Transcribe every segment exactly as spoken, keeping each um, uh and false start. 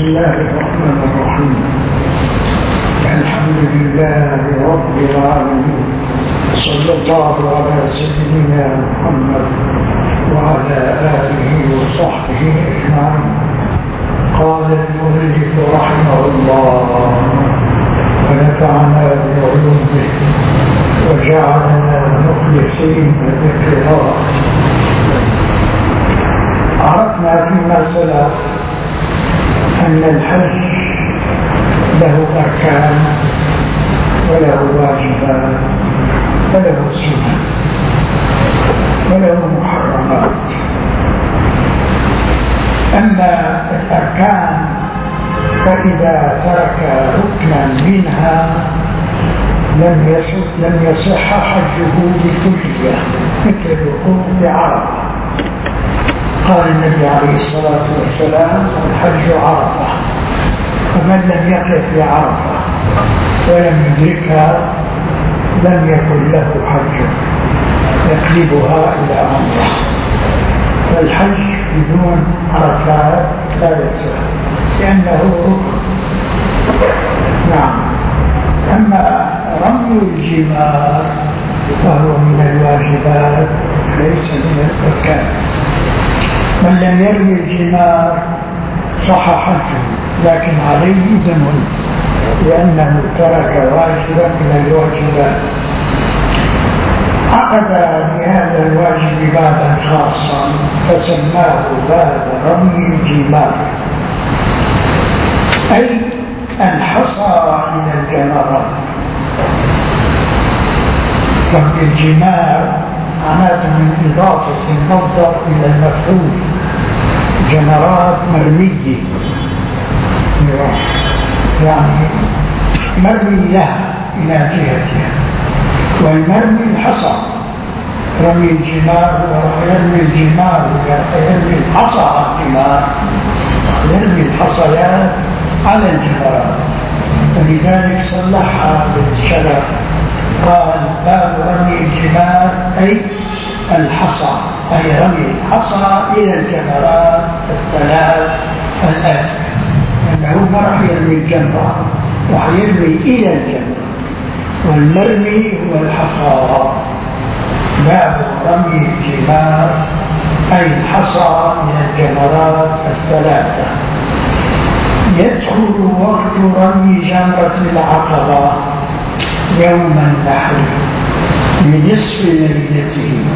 الله الرحمن الرحيم. الحمد لله رب العالمين، صلى الله على سيدنا محمد وعلى آله وصحبه أجمعين. قال المؤلف رحمه الله ونفعنا بعلومه وجعلنا مخلصين ذكره. عرفنا فيما سلف أن الحج له أركان وله واجبات وله سنن وله محرمات. أما الأركان فإذا ترك ركنا منها لم يصح لم يصح حجه بكلية، مثل الوقوف بعرفة. قال النبي عليه الصلاة والسلام: الحج عرفة، فمن لم يقف بعرفة ولم يدركها لم يكن له حج يقلبها إلى عمره. فالحج بدون عرفات لا يصح لأنه ركن. نعم. أما رمي الجمار وهو من الواجبات ليس من الأركان. من لم يرمي الجمار صح حجه، لكن عليه دم لأنه ترك واجبا من الواجبات. عقد بهذا الواجب بابا خاصا فسماه باب رمي الجمار، أي الحصى من الجمرات. رمي الجمار معناته من إضافة المصدر إلى المفعول، جمرات مرمية، يعني مرمي لها إلى جهتها، والمرمي الحصى. رمي الجمار ويرمي الجمار ويرمي الحصى على الجمار، يرمي الحصيات على الجمرات، ولذلك صلحها بالشرف قال: باب رمي الجمار أي الحصى، أي رمي الحصى إلى الجمرات الثلاث الآتية، لأنه ما راح يرمي الجمرة، راح يرمي إلى الجمرة، والمرمي هو الحصى. باب رمي الجمار أي الحصى من الجمرات الثلاثة. يدخل وقت رمي جمرة العقبة يوم النحر بنصف ليلته.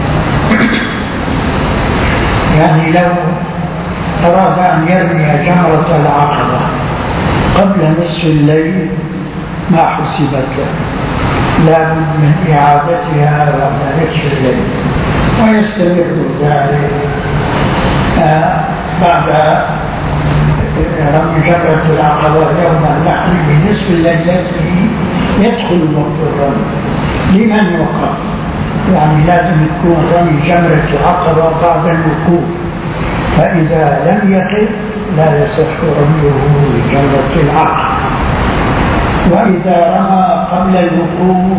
يعني لو أراد أن يرمي جمرة العقبة قبل نصف الليل ما حسبت له، لا بد من إعادتها بعد نصف الليل، ويستمر ذلك بعد رمي جمرة العقبة يوم النحر بنصف ليلته. يدخل وقت الرمي. لمن وقف؟ يعني لازم يكون رمي جمرة العقبة بعد الوقوف، فإذا لم يقف لا يصح رميه لجمرة العقبة. وإذا رمى قبل الوقوف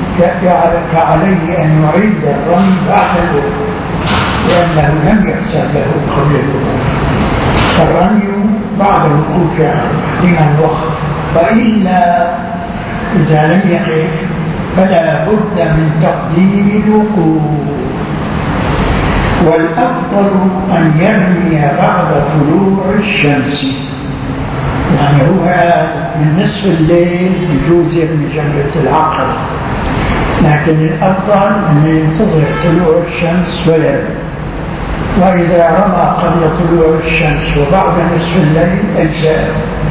فعليه أن يعيد الرمي بعد الوقوف، لأنه لم يحسب له قبل الوقوف. فالرمي بعد الوقوف لمن وقف، وإلا إذا لم يقف فلا بد من تقديم الوقوف. والأفضل أن يرمي بعد طلوع الشمس، يعني هو من نصف الليل يجوز يرمي جمرة العقبة، لكن الأفضل أن ينتظر طلوع الشمس ولا. وإذا رمى قبل طلوع الشمس وبعد نصف الليل أجزاء.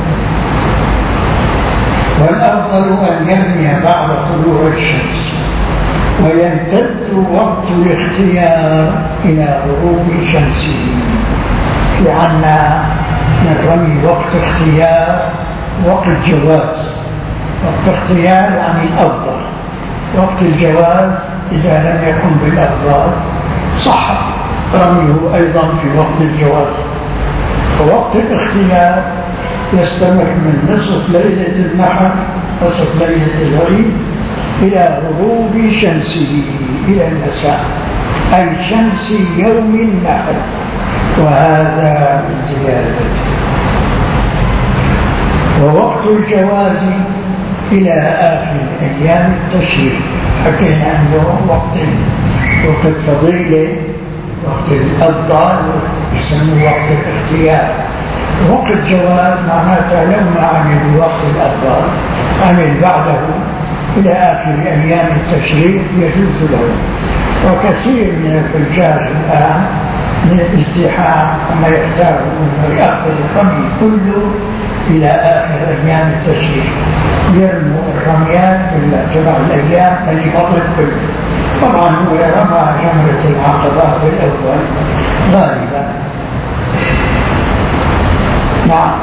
والأفضل أن يرمي بعد طلوع الشمس، ويمتد وقت الاختيار إلى غروب شمسه، لأن الرمي وقت اختيار وقت جواز. وقت اختيار يعني الأفضل، وقت الجواز إذا لم يكن بالأفضل صح رميه أيضا في وقت الجواز. ووقت الاختيار يستمر من نصف ليلة النحر، نصف ليلة العيد، إلى غروب شمسه، إلى المساء، أي شمس يوم النحر، وهذا من زيادته. ووقت الجواز إلى آخر أيام التشريق. حكينا أنه وقت وقت فضيلة، وقت الأفضل يسمى وقت الاختيار. وقت الجواز معناتها لو ما عمل بوقت الأفضل عمل بعده إلى آخر أيام التشريق يجوز له. وكثير من الحجاج الآن من الازدحام أما يختاروا أنه يأخذ الرمي كله إلى آخر أيام التشريق، يرموا الرميات إلا تبع الأيام اللي فضلت كله. طبعا هو رمى جمرة العقبة بالأول غالبا. نعم.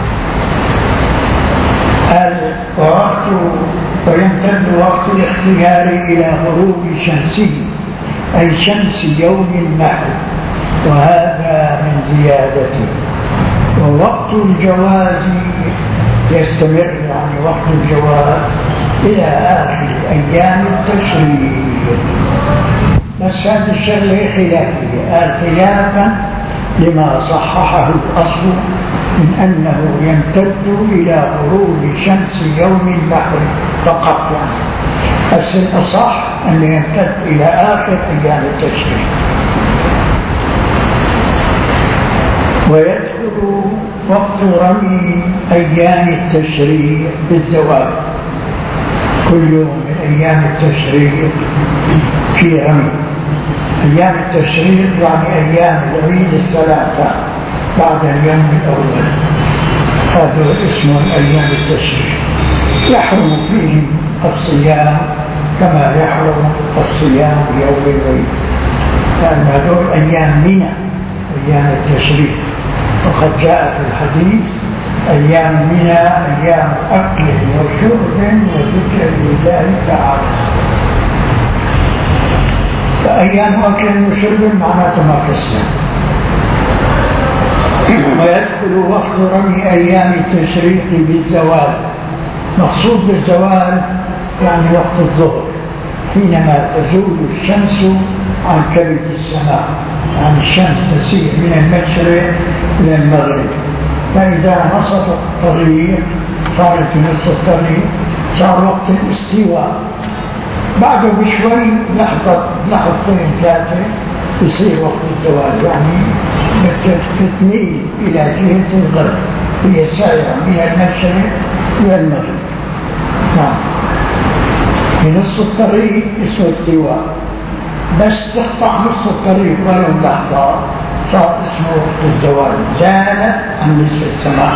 ووقت ويمتد وقت الاختيار إلى غروب شمسه أي شمس يوم النحر، وهذا من زيادته. ووقت الجواز يستمر، يعني وقت الجواز إلى آخر أيام التشريق. بس هذه الشغلة خلافية، خلافا لما صححه الأصل من أنه يمتد إلى غروب شمس يوم النحر فقط، يعني بس الأصح أنه يمتد إلى آخر أيام التشريق. ويدخل وقت رمي أيام التشريق بالزواج. كل يوم من أيام التشريق في رمي. أيام التشريق يعني أيام العيد الثلاثة بعد اليوم الأول، هذا اسمه أيام التشريق. يحرم فيهم الصيام كما يحرم الصيام يوم العيد، لأن هذول أيام منى أيام التشريق. وقد جاء في الحديث أيام منى أيام أكل وشرب وذكر لله تعالى. فأيام أكل وشرب معناته ما في الصيام. ويدخل وقت رمي أيام التشريق بالزوال. مقصود بالزوال يعني وقت الظهر، حينما تزول الشمس عن كبد السماء، يعني الشمس تسير من المشرق إلى المغرب. فإذا نصف الطريق صارت في نصف الطريق صار وقت الاستواء. بعده بشوي لحظة لحظتين ثلاثة يصير وقت الزوال، يعني تتميل إلى جهة الغرب، هي سائرة من المشرق إلى المغرب. نعم. في نصف الطريق اسمه استواء، بس تقطع نصف الطريق ولو لحظة صار اسمه وقت الزوال، زال عن نصف السماء.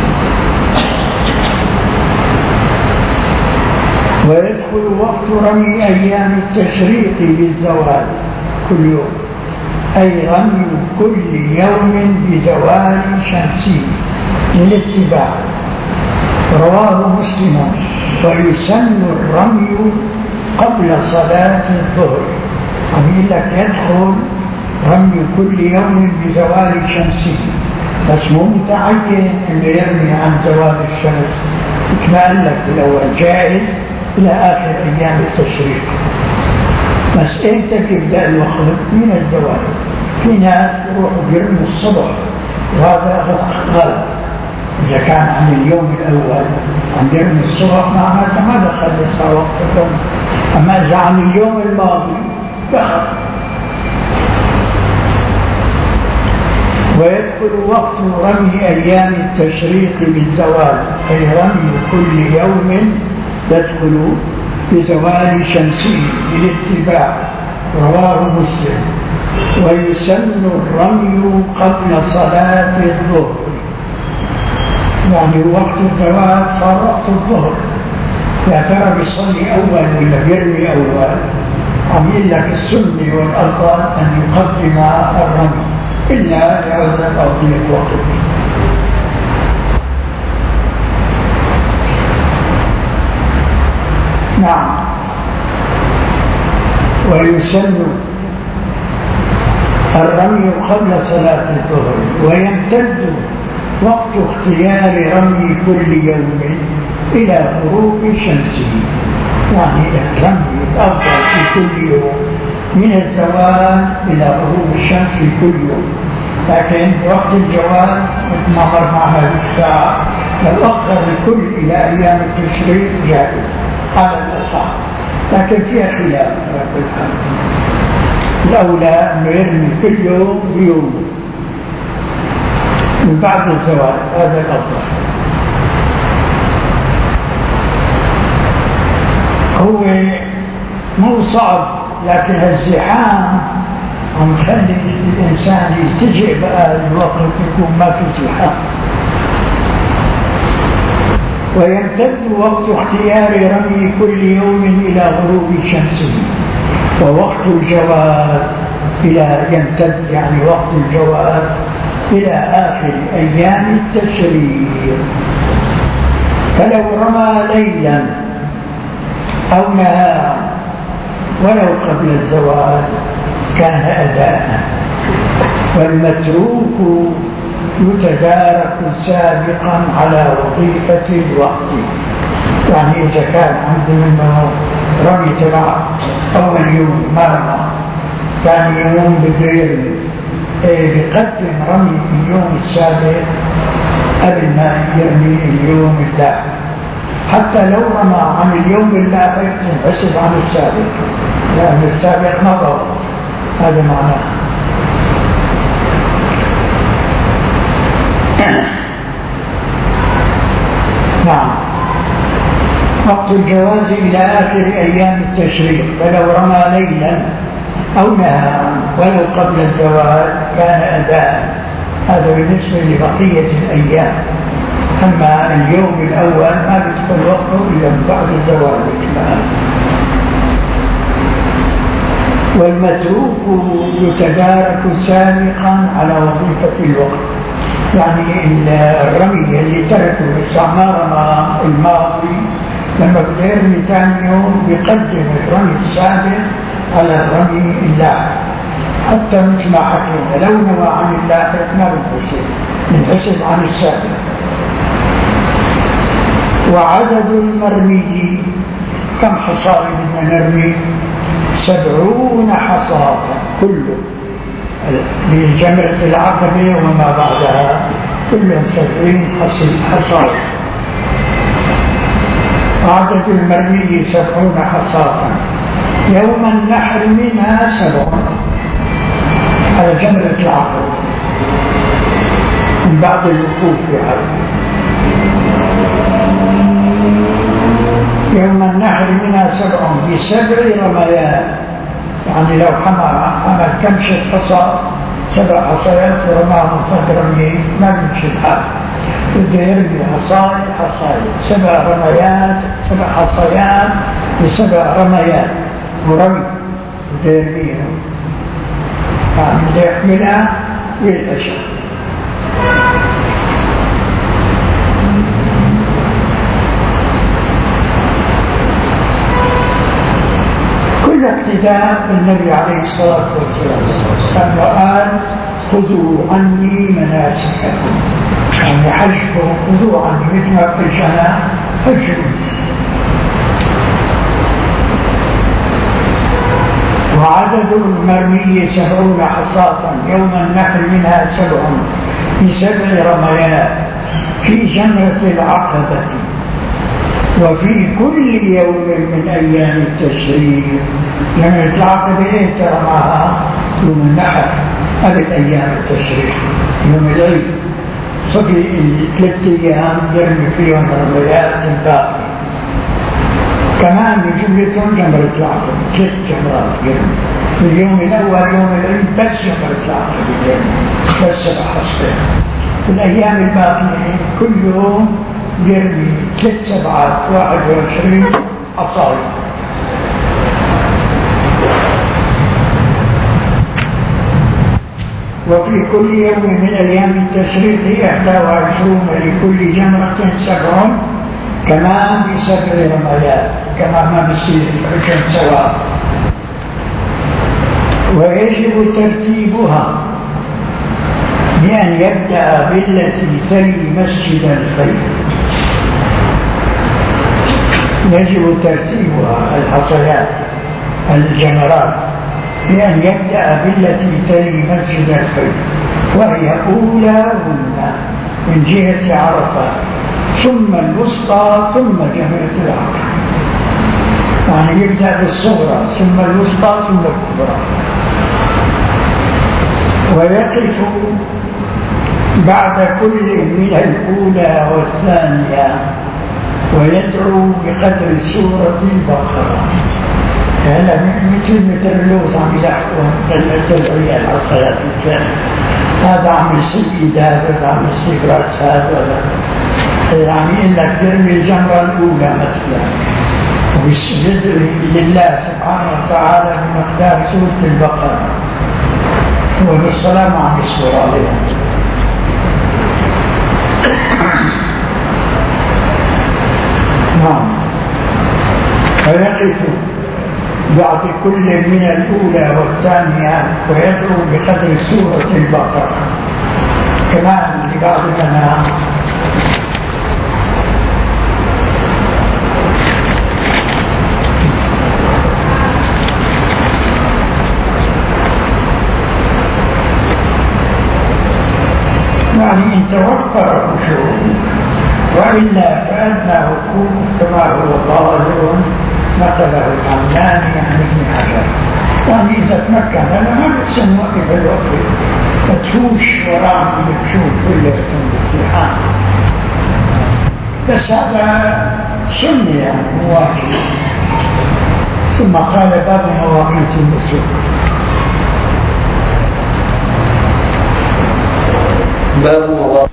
ويدخل وقت رمي أيام التشريق بالزوال كل يوم، أي رمي كل يوم بزوال شمسي للاتباع. رواه مسلم. ويسن الرمي قبل صلاة الظهر، أقول لك يدخل رمي كل يوم بزوال شمسي، بس مو متعين أن يرمي عن زوال الشمس كما قال لك الأول، جائز إلى آخر أيام التشريق. بس إمتى تبدأ الوقت؟ من الزوال. في ناس يروحوا يرموا الصبح وهذا غلط. إذا كان عن اليوم الأول عن يرمي الصبح معناته ما دخل لسه وقت الرمي، أما إذا عن اليوم الماضي دخل. ويدخل وقت رمي أيام التشريق بالزوال، أي رمي كل يوم يدخل بزوال شمسي للاتباع. رواه مسلم. ويسن الرمي قبل صلاة الظهر، يعني وقت الزوال صار وقت الظهر. يا ترى بيصلي أول ولا بيرمي أول؟ عم يقول لك السنة والأفضل أن يقدم الرمي إلا لعذر أو ضيق وقت. نعم. ويسن الرمي قبل صلاة الظهر. ويمتد وقت اختيار رمي كل يوم إلى غروب شمسه، يعني الرمي الأفضل في كل يوم من الزوال إلى غروب الشمس في كل يوم. لكن وقت الجواز مثل ما مر معنا هذه الساعة لو أخر الكل إلى أيام التشريق جائز على الأصح، لكن فيها خلاف. الأولى أنه يرمي كل يوم بيوم من بعد الزواج، هذا الأفضل. هو مو صعب، لكن الزحام عم تخلي الإنسان يلتجئ بقى الوقت يكون ما في زحام. ويمتد وقت اختيار رمي كل يوم إلى غروب شمسه، ووقت الجواز إلى يمتد يعني وقت الجواز إلى آخر أيام التشريق. فلو رمى ليلا أو نهارا ولو قبل الزواج كان أداء. والمتروك يتدارك سابقا على وظيفة الوقت، يعني إذا كان عنده منه رمي تبع أول يوم ما رمى، ثاني يوم بده يرمي، بيقدم رمي اليوم السابق قبل ما يرمي اليوم اللاحق، حتى لو رمى عن اليوم اللاحق تنحسب عن السابق، لأن السابق مضى. هذا معناه. نعم. وقت الجواز إلى آخر أيام التشريق، فلو رمى ليلا أو نهارا ولو قبل الزواج كان أداء. هذا بالنسبة لبقية الأيام. أما اليوم الأول ما بيدخل وقته إلا من بعد الزواج كمان. والمتروك يتدارك سابقا على وظيفة الوقت، يعني الرمي اللي تركه باستعمار الماضي لما بده يرمي ثاني يوم بيقدم الرمي السابق على الرمي اللاحق، حتى مثل ما حكينا لو نوى عن اللاحق ما بنحسب، بنحسب عن السابق. وعدد المرمي كم حصاة بدنا نرمي؟ سبعون حصاة كله بجمرة العقبة وما بعدها، كلهم سبعين حصاة. عدد المرمي سبعون حصاة. يوم النحر منها سبعون على جمرة العقبة من بعد الوقوف بها. يوم النحر منها سبعون بسبع رميات، يعني لو حمل عمل كمشة حصى سبع حصيات ورماهم فهد رميه ما بيمشي الحال، بده يرمي حصاي حصاي سبع رميات سبع حصيات بسبع رميات ورمي بده يرميها، يعني بده يحملها ويتأشى. اقتداء بالنبي عليه الصلاة والسلام أنه قال خذوا عني مناسككم، يعني حجكم خذوا عني مثل ما قلت أنا حجكم. وعدد المرمي سبعون حصاة يوم النحر منها سبع بسبع رميات في جمرة العقبة وفي كل يوم من أيام التشريق. لما العقبة إيه ترماها؟ يوم النحر، هذه أيام التشريق، يوم العيد صبي ثلاثة أيام يرمي فيهم رميات الباقي. كمان بجملتهم جمرة العقبة ثلاث جمرات يرمي. اليوم الأول يوم العيد بس جمرة العقبة يرمي، بس سبع حصيات. الأيام الباقية كل يوم يرمي ثلاث سبعات واحد وعشرين حصاية. وفي كل يوم من أيام التشريق إحدى وعشرون لكل جمرة سبع، كمان بسبع رميات، كما ما بصير الحكم سواء. ويجب ترتيبها بأن يبدأ بالتي تلي مسجد الخير. يجب ترتيبها الحصيات الجمرات بأن يبدأ بالتي تلي مسجد الخير، وهي أولاهن من جهة عرفة ثم الوسطى ثم جمرة العقبة، يعني يبدأ بالصغرى ثم الوسطى ثم الكبرى. ويقف بعد كل من الأولى والثانية ويدعو بقدر سورة البقرة. هذا مثل مثل اللوز عم يحكم التدعية على الصلاة الثانية، هذا عم يصيب هذا عم يصيب رأس هذا، يعني إنك ترمي الجمرة الأولى مثلا ويدعي لله سبحانه وتعالى بمقدار سورة البقرة، وبالصلاة عم يصبر عليها. نعم. فيقف بعد كل من الأولى والثانية ويدعو بقدر سورة البقرة. كمان لبعض المنام يعني إن توفر الخشوع، وإلا فأدنى وقوف كما هو ظاهر نقله الحمداني عن ابن حجر. يعني إذا تمكن لما بتسمى وقف الوقف تفوش وراء الخشوع كله الامتحان، بس هذا سنة يعني مواجه. ثم قال باب مواقيت النسك. باب مواقيت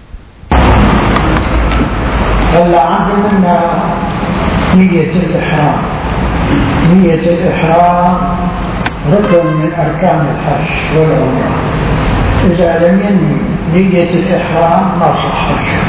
هلا عندنا نية الإحرام. نية الإحرام ركن من أركان الحج والعمرة، إذا لم ينوي نية الإحرام ما صح الحج،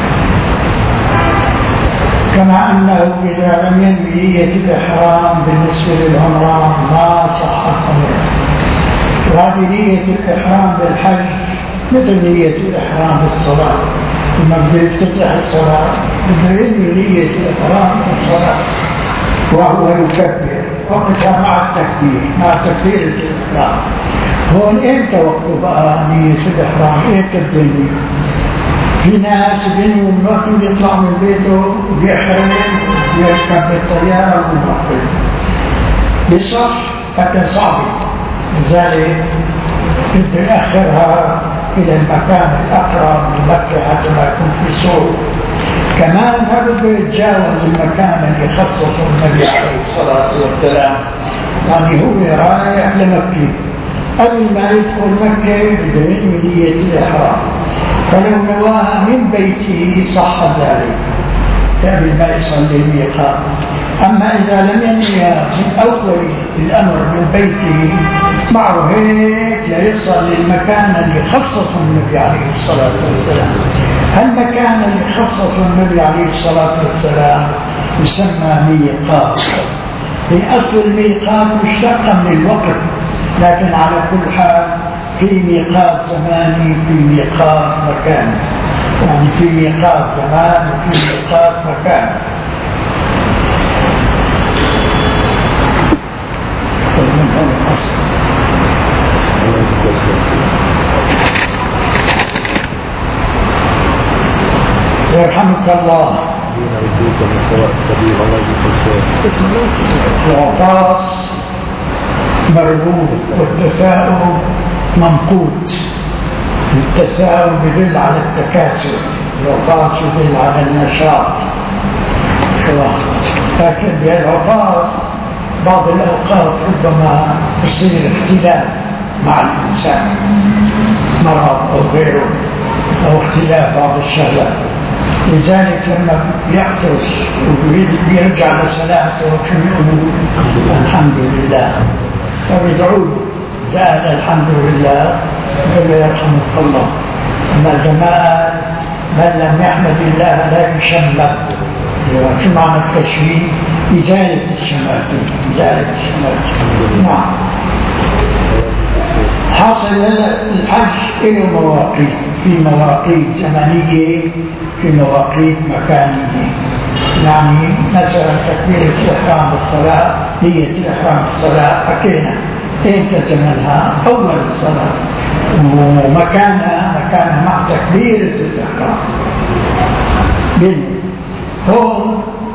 كما أنه إذا لم ينوي نية الإحرام بالنسبة للعمرة ما صحت عمرته. وهذه نية الإحرام بالحج مثل نية الإحرام بالصلاة، لما بده يفتتح الصلاة بده ينوي نية الإحرام بالصلاة وهو يكبر وقتها مع التكبير مع تكبيرة الإحرام. هون إمتى وقته بقى نية الإحرام؟ إمتى الدنيا؟ في ناس بينهم من وقت يطلع من بيته بيحرم يركب بالطيارة والمحرم بصح حتى صعب، لذلك بده يأخرها إلى المكان الأقرب من مكة حتى ما يكون في صوت. كمان ما بده يتجاوز المكان اللي خصصه النبي عليه الصلاة والسلام، يعني هو رايح لمكة قبل ما يدخل مكة بده ينوي نية الإحرام، فلو نواها من بيته صح ذلك قبل ما يصلي الميقات. أما إذا لم ينويها من أول الأمر من بيته معه هيك ليصل للمكان اللي خصصه النبي عليه الصلاة والسلام. هالمكان اللي خصصه النبي عليه الصلاة والسلام يسمى ميقات. في أصل الميقات مشتقة من الوقت، لكن على كل حال في ميقات زماني في ميقات مكاني، يعني في ميقات زمان وفي ميقات مكان. يرحمك الله. العطاس مرغوب والتفاؤل ممقوت. التفاؤل يدل على التكاثر، العطاس يدل على النشاط. لكن بالعطاس بعض الأوقات ربما يصير اختلاف مع الإنسان، مرض أو غيره أو اختلاف بعض الشغلات، لذلك لما يعطس ويرجع لصلاته شو يقول؟ الحمد لله، فبيدعوا زاد الحمد لله يقول يرحمك الله. أما زمان من لم يحمد الله لا يشمت. شو معنى التشميت؟ إزالة الشماتين، إزالة الشماتين. نعم. حاصل الحج له مواقيت، في مواقيت زمنية في مواقيت مكانية. يعني مثلا تكبيرة الإحرام بالصلاة، نية الإحرام بالصلاة حكينا إمتى زمنها؟ أول الصلاة، ومكانها مكانها مع تكبيرة الإحرام.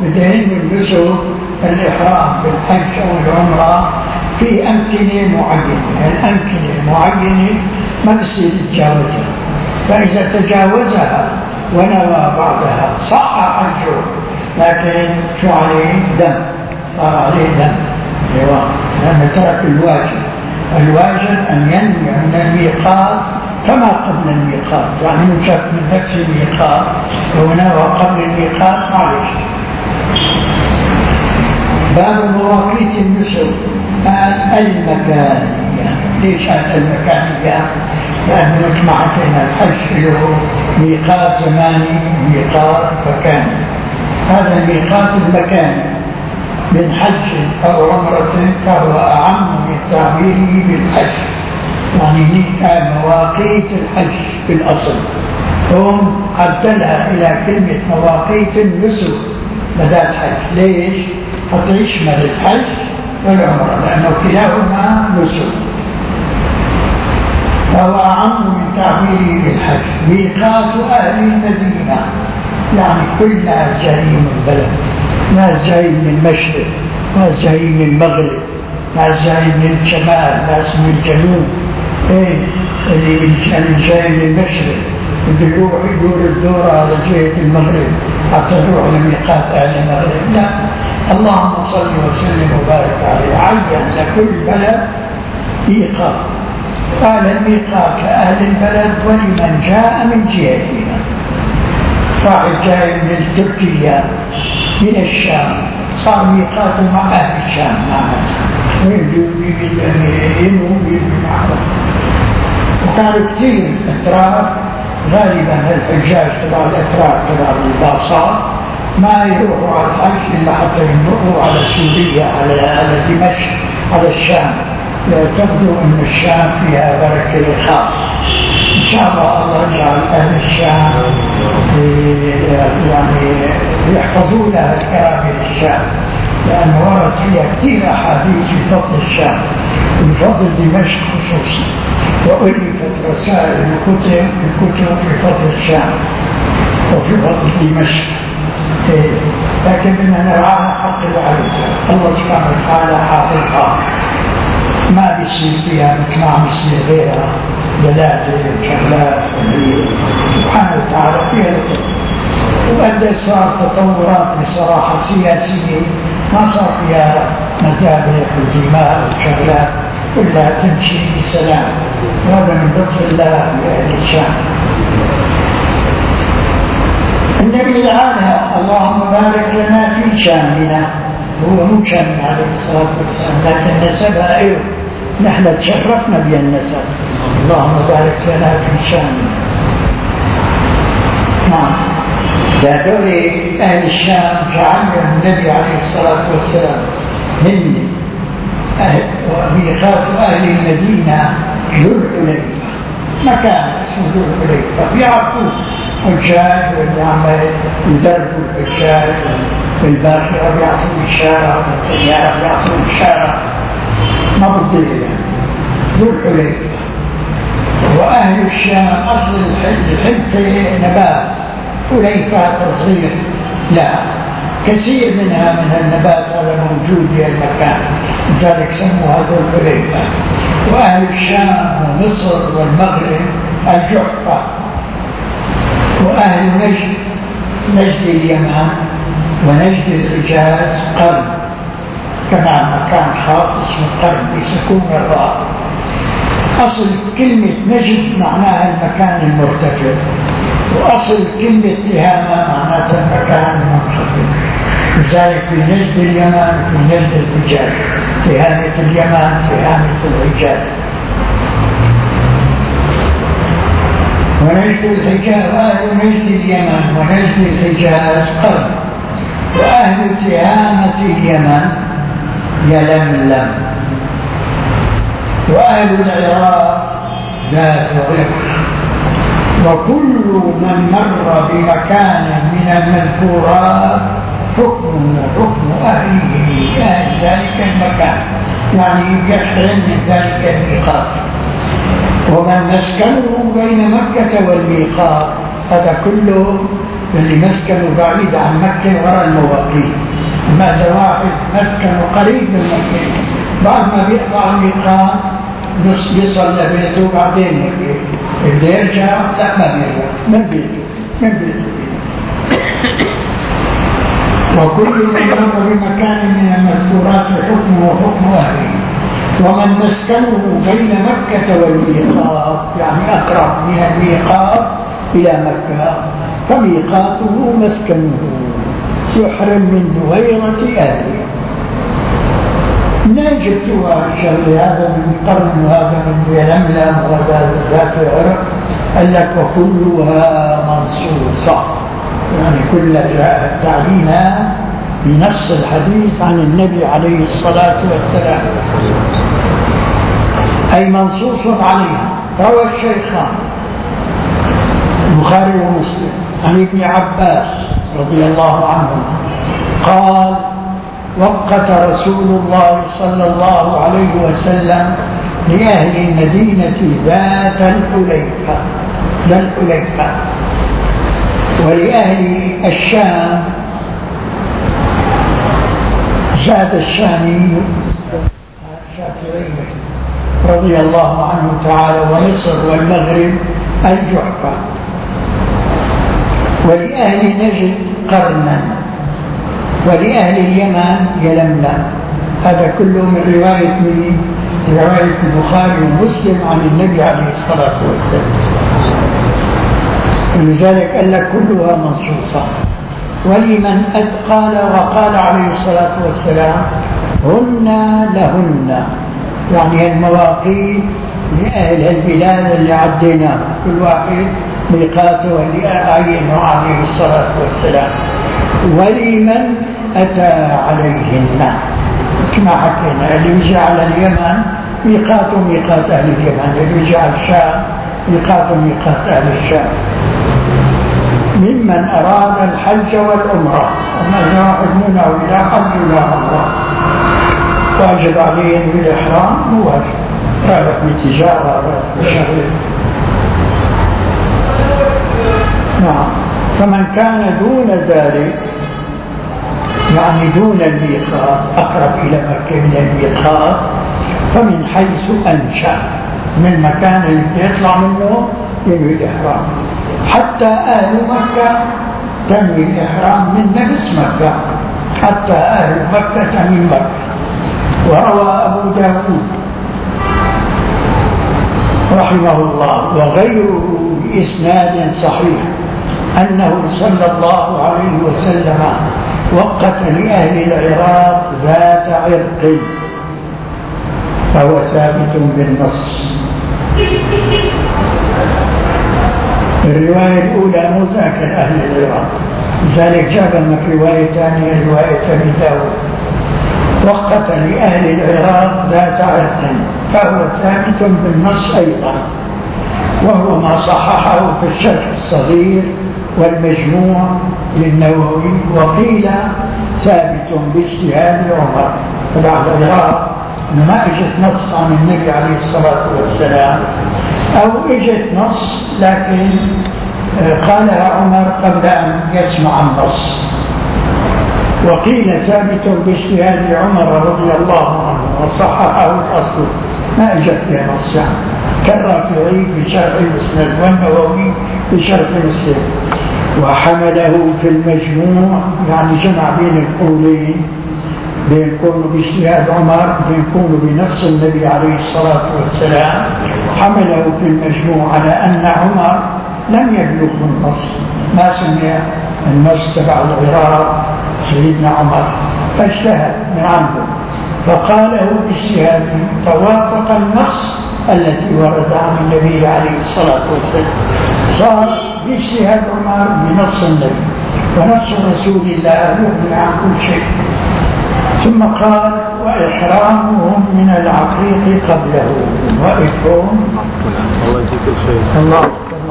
بدهن يلبسوا الإحرام بالحج أو العمرة في أمكنة معينة. الأمكنة المعينة ما بصير يتجاوزها، فإذا تجاوزها ونوى بعدها صح حجه، لكن شو عليه؟ دم، صار عليه دم لأنه ترك الواجب. الواجب أن ينوي من الميقات كما قبل الميقات، يعني يوجد من نفس الميقات ونوى قبل الميقات معلش. باب مواقيت النسك المكانية. ليش هذا المكانية؟ لأنه ما حكينا الحج له ميقات زماني وميقات مكاني. هذا الميقات المكاني من حج أو عمرة فهو أعم من تعبيره بالحج، يعني كان مواقيت الحج في الأصل، هم عدلها إلى كلمة مواقيت النسك بدل الحج. ليش؟ حتى يشمل الحج والعمرة، لأنه كلاهما نسك، فهو أعم من تعبيره بالحج. ميقات أهل المدينة يعني كل ناس جايين من البلد، ناس جايين من المشرق، ناس جايين من المغرب، ناس جايين من الشمال، ناس من الجنوب. ايه اللي جاي من المشرق بده يروح يدور الدورة على جهة المغرب حتى يروح لميقات أهل المغرب؟ لا، اللهم صل وسلم وبارك عليه. عين لكل بلد ميقات، قال الميقات لأهل البلد ولمن جاء من جهتنا. واحد جاي من تركيا من الشام صار ميقاته مع أهل الشام معنا، ويجوا معهم. وكانوا كثير أتراك، غالبا الحجاج تبع الأتراك تبع الباصات ما يروحوا على الحج إلا حتى يمروا على سوريا، على على دمشق، على الشام. تبدو أن الشام فيها بركة خاصة. إن شاء الله الله يجعل أهل الشام يعني يحفظون لها الكرامة للشام، لأن ورد فيها كثير أحاديث في فضل الشام وفي فضل دمشق خصوصا، وألفت رسائل الكتب الكتب في فضل الشام وفي فضل دمشق. لكن بدنا نرعاها حق العلم. الله سبحانه وتعالى حافظها، ما بيصير فيها مثل ما عم يصير غيرها زلازل وشغلات. سبحانه وتعالى فيها لطف. وقد صار تطورات بصراحة سياسية ما صار فيها مذابح ودماء وشغلات، كلها تمشي بسلام، وهذا من لطف الله بأهل الشام. النبي دعانا اللهم بارك لنا في شامنا، هو مو شام عليه الصلاة والسلام، لكن نسبها أيوه، نحن تشرفنا بالنسب. اللهم بارك لنا في شامنا. نعم، هذول أهل الشام جعلهم النبي عليه الصلاة والسلام هن أهل وميقات أهل المدينة ذو الحليفة، مكان اسمه ذو الحليفة، بيعرفوا حجاج واللي عمل يدربوا الحجاج والباقي بيعطوا إشارة والتيار بيعطوا إشارة، ما بتضيع يعني. ذو الحليفة. وأهل الشام أصل الحلفة نبات، حليفة تصغير، لا، كثير منها من النبات هذا موجود في المكان، لذلك سموها ذو الحليفة. وأهل الشام ومصر والمغرب الجحفة. وأهل نجد، نجد اليمن ونجد الحجاز قرن، كمان مكان خاص اسمه قرن بسكون الراء. أصل كلمة نجد معناها المكان المرتفع، وأصل كلمة تهامة معناتها المكان المنخفض. لذلك في نجد اليمن في نجد الحجاز، تهامة اليمن تهامة الحجاز. ونجد الحجاز، وأهل نجد اليمن ونجد الحجاز قرن. وأهل تهامة اليمن يلملم. وأهل العراق ذات رفق. وكل من مر بمكان من المذكورات حكم حكم أهله أهل ذلك المكان، يعني يحرم من ذلك الميقات. ومن مسكنه بين مكة والميقات هذا كله اللي مسكنه بعيد عن مكة وراء المواقيت. ماذا واحد مسكنه قريب من مكة بعد ما بيقطع الميقات بيصل لبيته بعدين بده يرجع، لا ما بيرجع من بيته من بيته. وكل من يمر بمكان من المذكورات حكمه وحكم أهله. ومن مسكنه بين مكة والميقات يعني أقرب من الميقات إلى مكة فميقاته مسكنه يحرم من دويرة أهله. ما جبتها الشر هذا من قرن وهذا من يلملم وهذا ذات عرق؟ قال لك وكلها منصوصة، يعني كل جاء تعليمها بنص الحديث عن النبي عليه الصلاة والسلام أي منصوص عليها. روى الشيخان البخاري ومسلم عن ابن عباس رضي الله عنه قال وقت رسول الله صلى الله عليه وسلم لأهل المدينة ذات الحليفة ذات الحليفة ولأهل الشام زاد الشامي الشافعي رضي الله عنه تعالى ومصر والمغرب الجحفة، ولأهل نجد قرنا، ولأهل اليمن يلملم. هذا كله من رواية من رواية البخاري ومسلم عن النبي عليه الصلاة والسلام. ولذلك قال لك كلها منصوصة. ولمن قال وقال عليه الصلاة والسلام هن لهن، يعني المواقيت لأهل البلاد اللي عديناها كل واحد ميقاته اللي أعينه عليه الصلاة والسلام. ولمن أتى عليهن كما حكينا اللي يجي على اليمن ميقاته ميقات أهل اليمن، اللي يجي على الشام ميقاته ميقات أهل الشام. ممن أراد الحج والعمرة، أما إذا واحد منه إلى حج ولا عمرة واجب عليه بالإحرام مو واجب، رايح بتجارة بشغل. نعم. فمن كان دون ذلك يعني دون الميقات أقرب إلى مكة من الميقات فمن حيث أنشأ من المكان اللي يطلع منه ينوي الإحرام. حتى أهل مكة تنوي الإحرام من نفس مكة، حتى أهل مكة من مكة. وروى أبو داود رحمه الله وغيره بإسناد صحيح أنه صلى الله عليه وسلم وقت لأهل العراق ذات عرق، فهو ثابت بالنص. الرواية الأولى مو ذاك أهل العراق، لذلك جاب لك رواية ثانية رواية أبي داود وقت لأهل العراق ذات عرق، فهو ثابت بالنص أيضا، وهو ما صححه في الشرح الصغير والمجموع للنووي. وقيل ثابت باجتهاد عمر. فبعد العراق ما اجت نص عن النبي عليه الصلاة والسلام أو اجت نص لكن قالها عمر قبل أن يسمع النص. وقيل ثابت باجتهاد عمر رضي الله عنه وصححه الأصل، ما اجت فيها نص يعني كالرافعي في شرح المسند والنووي في شرح مسلم. وحمله في المجموع يعني جمع بين القولين، بين قوله باجتهاد عمر بين قوله بنص النبي عليه الصلاة والسلام. حمله في المجموع على أن عمر لم يبلغ النص، ما سمع النص تبع العراق سيدنا عمر، فاجتهد من عنده فقاله باجتهاده فوافق النص التي ورد عن النبي عليه الصلاة والسلام، صار باجتهاد عمر بنص النبي ونص رسول الله يغني عن كل شيء. ثم قال وإحرامهم من العقيق قبله وإفهم الله يجزيك الخير. الله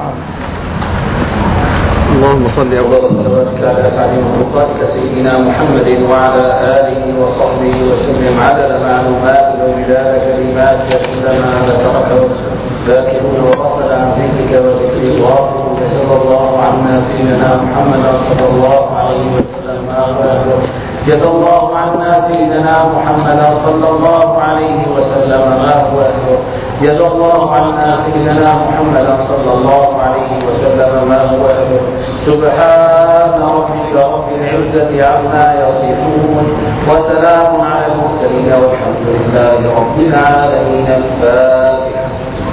اللهم صل وسلم على سعد المخلوقات سيدنا محمد وعلى آله وصحبه وسلم عدد معلومات ومداد كلمات كلما ذكرك ذاكرون وغفل عن ذكرك وذكر الغافل. جزا الله عنا سيدنا سيدنا محمدا صلى الله عليه وسلم ما هو أهله. جزى الله عنا سيدنا محمدا صلى الله عليه وسلم ما هو أهله. جزى الله عنا سيدنا محمدا صلى الله عليه وسلم ما هو أهله. سبحان ربك رب العزة عما يصفون وسلام على المرسلين والحمد لله رب العالمين. الفاتحة.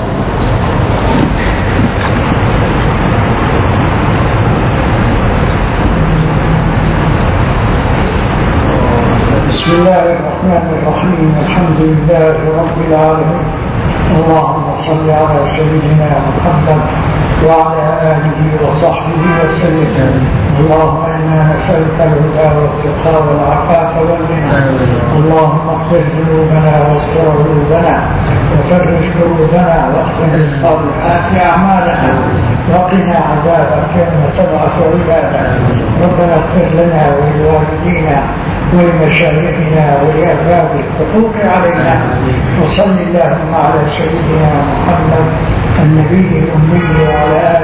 بسم الله الرحمن الرحيم. الحمد لله رب العالمين. اللهم صل على سيدنا محمد وعلى آله وصحبه وسلم. اللهم إنا نسألك الهدى والتقى والعفاف والغنى. اللهم اغفر ذنوبنا واستر عيوبنا وفرج كروبنا واختم بالصالحات أعمالنا وقنا عذابك يوم تبعث عبادك. ربنا اغفر لنا ولوالدينا ولمشايخنا ولأبواب الحقوق علينا. وصل اللهم على سيدنا محمد النبي الأمي وعلى